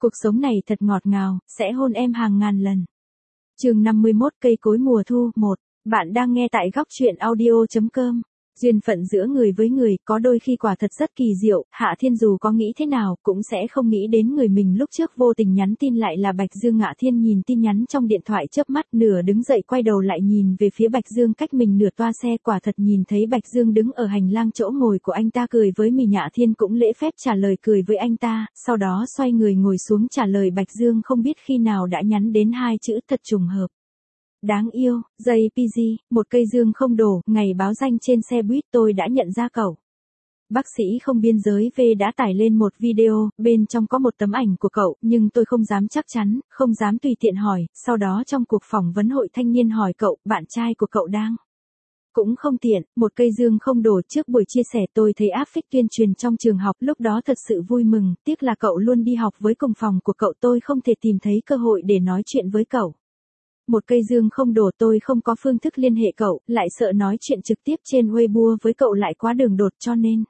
Cuộc sống này thật ngọt ngào, sẽ hôn em hàng ngàn lần. Chương 51 cây cối mùa thu 1. Bạn đang nghe tại góc truyện audio.com. Duyên phận giữa người với người có đôi khi quả thật rất kỳ diệu, Hạ Thiên dù có nghĩ thế nào cũng sẽ không nghĩ đến người mình lúc trước vô tình nhắn tin lại là Bạch Dương. Hạ Thiên nhìn tin nhắn trong điện thoại chớp mắt, nửa đứng dậy quay đầu lại nhìn về phía Bạch Dương cách mình nửa toa xe, quả thật nhìn thấy Bạch Dương đứng ở hành lang chỗ ngồi của anh ta cười với mình. Hạ Thiên cũng lễ phép trả lời cười với anh ta, sau đó xoay người ngồi xuống trả lời Bạch Dương không biết khi nào đã nhắn đến hai chữ thật trùng hợp. Đáng yêu, JPG, một cây dương không đổ, ngày báo danh trên xe buýt tôi đã nhận ra cậu. Bác sĩ không biên giới V đã tải lên một video, bên trong có một tấm ảnh của cậu, nhưng tôi không dám chắc chắn, không dám tùy tiện hỏi, sau đó trong cuộc phỏng vấn hội thanh niên hỏi cậu, bạn trai của cậu đang. Cũng không tiện, một cây dương không đổ. Trước buổi chia sẻ tôi thấy áp phích tuyên truyền trong trường học, lúc đó thật sự vui mừng, tiếc là cậu luôn đi học với cùng phòng của cậu, tôi không thể tìm thấy cơ hội để nói chuyện với cậu. Một cây dương không đổ, tôi không có phương thức liên hệ cậu, lại sợ nói chuyện trực tiếp trên Weibo với cậu lại quá đường đột cho nên.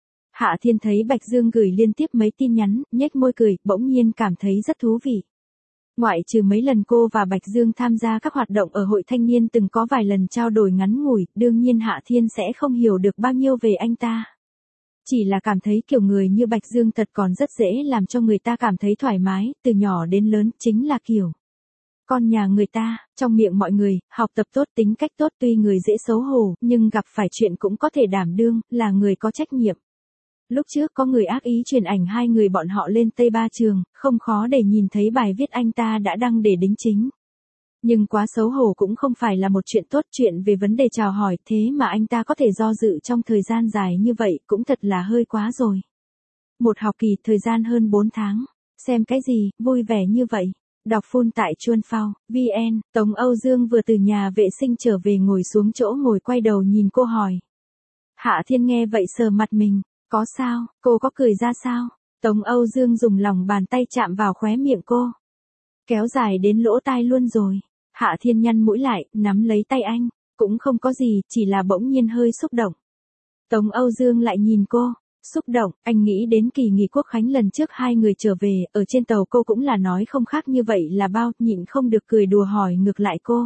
Hạ Thiên thấy Bạch Dương gửi liên tiếp mấy tin nhắn, nhếch môi cười, bỗng nhiên cảm thấy rất thú vị. Ngoại trừ mấy lần cô và Bạch Dương tham gia các hoạt động ở hội thanh niên từng có vài lần trao đổi ngắn ngủi, đương nhiên Hạ Thiên sẽ không hiểu được bao nhiêu về anh ta. Chỉ là cảm thấy kiểu người như Bạch Dương thật còn rất dễ làm cho người ta cảm thấy thoải mái, từ nhỏ đến lớn, chính là kiểu con nhà người ta, trong miệng mọi người, học tập tốt, tính cách tốt, tuy người dễ xấu hổ, nhưng gặp phải chuyện cũng có thể đảm đương, là người có trách nhiệm. Lúc trước có người ác ý truyền ảnh hai người bọn họ lên Tây Ba Trường, không khó để nhìn thấy bài viết anh ta đã đăng để đính chính. Nhưng quá xấu hổ cũng không phải là một chuyện tốt, chuyện về vấn đề chào hỏi, thế mà anh ta có thể do dự trong thời gian dài như vậy, cũng thật là hơi quá rồi. Một học kỳ, thời gian hơn 4 tháng. Xem cái gì, vui vẻ như vậy. Đọc full tại Chuan Phao, VN, Tống Âu Dương vừa từ nhà vệ sinh trở về ngồi xuống chỗ ngồi quay đầu nhìn cô hỏi. Hạ Thiên nghe vậy sờ mặt mình, có sao, cô có cười ra sao? Tống Âu Dương dùng lòng bàn tay chạm vào khóe miệng cô. Kéo dài đến lỗ tai luôn rồi. Hạ Thiên nhăn mũi lại, nắm lấy tay anh, cũng không có gì, chỉ là bỗng nhiên hơi xúc động. Tống Âu Dương lại nhìn cô. Xúc động, anh nghĩ đến kỳ nghỉ Quốc khánh lần trước hai người trở về, ở trên tàu cô cũng là nói không khác như vậy là bao, nhịn không được cười đùa hỏi ngược lại cô.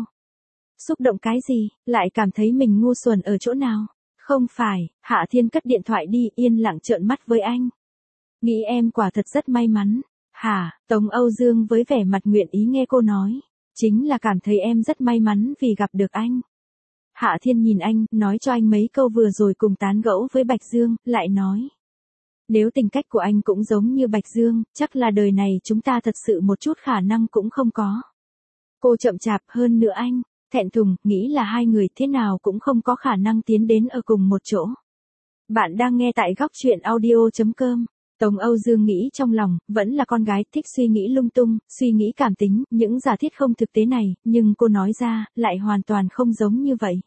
Xúc động cái gì, lại cảm thấy mình ngu xuẩn ở chỗ nào? Không phải, Hạ Thiên cất điện thoại đi, yên lặng trợn mắt với anh. Nghĩ em quả thật rất may mắn. Hả, Tống Âu Dương với vẻ mặt nguyện ý nghe cô nói. Chính là cảm thấy em rất may mắn vì gặp được anh. Hạ Thiên nhìn anh, nói cho anh mấy câu vừa rồi cùng tán gẫu với Bạch Dương, lại nói. Nếu tính cách của anh cũng giống như Bạch Dương, chắc là đời này chúng ta thật sự một chút khả năng cũng không có. Cô chậm chạp hơn nữa anh, thẹn thùng, nghĩ là hai người thế nào cũng không có khả năng tiến đến ở cùng một chỗ. Bạn đang nghe tại góc truyện audio.com. Tống Âu Dương nghĩ trong lòng, vẫn là con gái, thích suy nghĩ lung tung, suy nghĩ cảm tính, những giả thiết không thực tế này, nhưng cô nói ra, lại hoàn toàn không giống như vậy.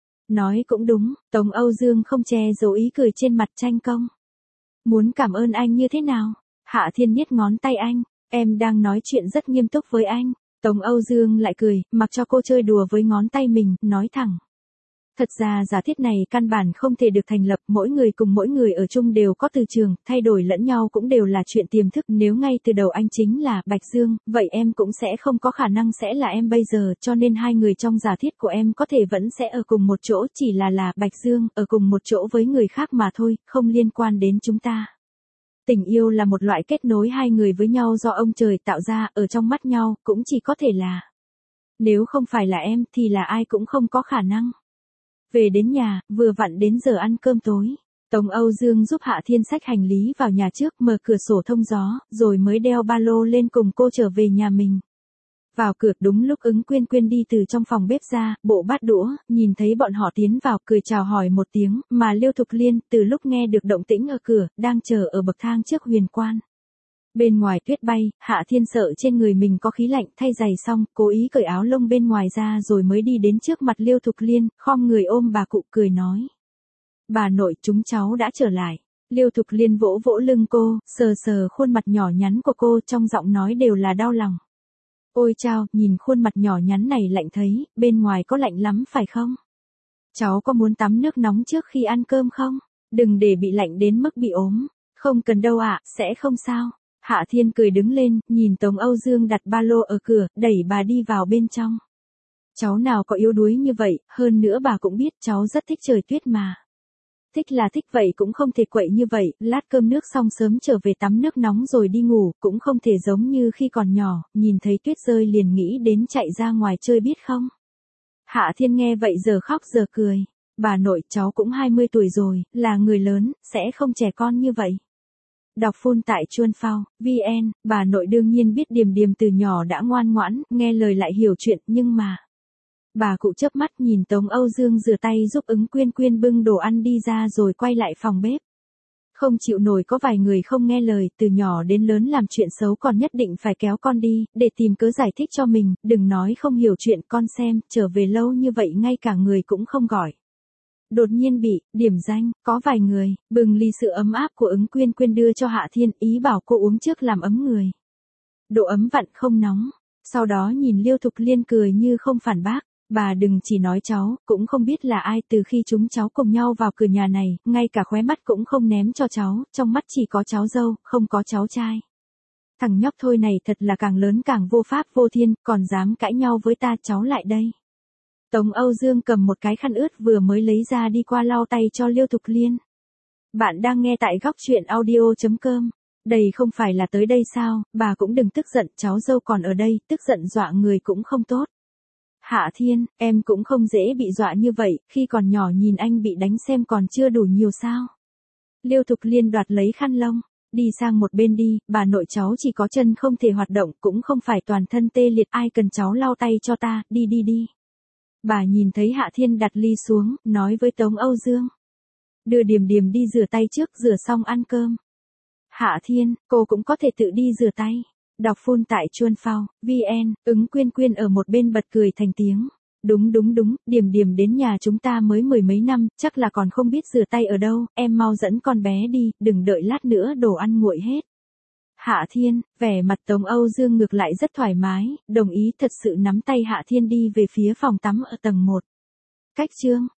Nói cũng đúng, Tống Âu Dương không che giấu ý cười trên mặt tranh công. Muốn cảm ơn anh như thế nào? Hạ Thiên nhét ngón tay anh, em đang nói chuyện rất nghiêm túc với anh. Tống Âu Dương lại cười, mặc cho cô chơi đùa với ngón tay mình, nói thẳng. Thật ra giả thiết này căn bản không thể được thành lập, mỗi người cùng mỗi người ở chung đều có từ trường, thay đổi lẫn nhau cũng đều là chuyện tiềm thức, nếu ngay từ đầu anh chính là Bạch Dương, vậy em cũng sẽ không có khả năng sẽ là em bây giờ, cho nên hai người trong giả thiết của em có thể vẫn sẽ ở cùng một chỗ, chỉ là Bạch Dương, ở cùng một chỗ với người khác mà thôi, không liên quan đến chúng ta. Tình yêu là một loại kết nối hai người với nhau do ông trời tạo ra, ở trong mắt nhau, cũng chỉ có thể là. Nếu không phải là em, thì là ai cũng không có khả năng. Về đến nhà, vừa vặn đến giờ ăn cơm tối. Tống Âu Dương giúp Hạ Thiên xách hành lý vào nhà trước, mở cửa sổ thông gió, rồi mới đeo ba lô lên cùng cô trở về nhà mình. Vào cửa đúng lúc Ứng Quyên Quyên đi từ trong phòng bếp ra, bộ bát đũa, nhìn thấy bọn họ tiến vào, cười chào hỏi một tiếng, mà Liêu Thục Liên, từ lúc nghe được động tĩnh ở cửa, đang chờ ở bậc thang trước huyền quan. Bên ngoài tuyết bay, Hạ Thiên sợ trên người mình có khí lạnh, thay giày xong, cố ý cởi áo lông bên ngoài ra rồi mới đi đến trước mặt Liêu Thục Liên, khom người ôm bà cụ cười nói. Bà nội, chúng cháu đã trở lại. Liêu Thục Liên vỗ vỗ lưng cô, sờ sờ khuôn mặt nhỏ nhắn của cô, trong giọng nói đều là đau lòng. Ôi chao, nhìn khuôn mặt nhỏ nhắn này lạnh thấy, bên ngoài có lạnh lắm phải không? Cháu có muốn tắm nước nóng trước khi ăn cơm không? Đừng để bị lạnh đến mức bị ốm. Không cần đâu ạ, sẽ không sao. Hạ Thiên cười đứng lên, nhìn Tống Âu Dương đặt ba lô ở cửa, đẩy bà đi vào bên trong. Cháu nào có yếu đuối như vậy, hơn nữa bà cũng biết cháu rất thích trời tuyết mà. Thích là thích vậy cũng không thể quậy như vậy, lát cơm nước xong sớm trở về tắm nước nóng rồi đi ngủ, cũng không thể giống như khi còn nhỏ, nhìn thấy tuyết rơi liền nghĩ đến chạy ra ngoài chơi biết không. Hạ Thiên nghe vậy giờ khóc giờ cười. Bà nội, cháu cũng 20 tuổi rồi, là người lớn, sẽ không trẻ con như vậy. Đọc phun tại Chuan Phao, VN, bà nội đương nhiên biết Điềm Điềm từ nhỏ đã ngoan ngoãn, nghe lời lại hiểu chuyện, nhưng mà... Bà cụ chớp mắt nhìn Tống Âu Dương rửa tay giúp Ứng Quyên Quyên bưng đồ ăn đi ra rồi quay lại phòng bếp. Không chịu nổi có vài người không nghe lời, từ nhỏ đến lớn làm chuyện xấu còn nhất định phải kéo con đi, để tìm cớ giải thích cho mình, đừng nói không hiểu chuyện con xem, trở về lâu như vậy ngay cả người cũng không gọi. Đột nhiên bị điểm danh, có vài người bưng ly sữa ấm áp của Ứng Quyên Quyên đưa cho Hạ Thiên, ý bảo cô uống trước làm ấm người. Độ ấm vặn không nóng. Sau đó nhìn Liêu Thục Liên cười như không phản bác, bà đừng chỉ nói cháu, cũng không biết là ai, từ khi chúng cháu cùng nhau vào cửa nhà này, ngay cả khóe mắt cũng không ném cho cháu, trong mắt chỉ có cháu dâu, không có cháu trai. Thằng nhóc thôi này thật là càng lớn càng vô pháp vô thiên, còn dám cãi nhau với ta, cháu lại đây. Tống Âu Dương cầm một cái khăn ướt vừa mới lấy ra đi qua lau tay cho Liêu Thục Liên. Bạn đang nghe tại góc truyện audio.com. Đây không phải là tới đây sao, bà cũng đừng tức giận, cháu dâu còn ở đây, tức giận dọa người cũng không tốt. Hạ Thiên, em cũng không dễ bị dọa như vậy, khi còn nhỏ nhìn anh bị đánh xem còn chưa đủ nhiều sao. Liêu Thục Liên đoạt lấy khăn lông, đi sang một bên đi, bà nội cháu chỉ có chân không thể hoạt động, cũng không phải toàn thân tê liệt, ai cần cháu lau tay cho ta, đi đi đi. Bà nhìn thấy Hạ Thiên đặt ly xuống, nói với Tống Âu Dương. Đưa Điềm Điềm đi rửa tay trước, rửa xong ăn cơm. Hạ Thiên, cô cũng có thể tự đi rửa tay. Đọc phun tại Chuan Phao, VN, Ứng Quyên Quyên ở một bên bật cười thành tiếng. Đúng, Điềm Điềm đến nhà chúng ta mới 10 mấy năm, chắc là còn không biết rửa tay ở đâu, em mau dẫn con bé đi, đừng đợi lát nữa đồ ăn nguội hết. Hạ Thiên, vẻ mặt Tống Âu Dương ngược lại rất thoải mái, đồng ý thật sự nắm tay Hạ Thiên đi về phía phòng tắm ở tầng 1. Cách chương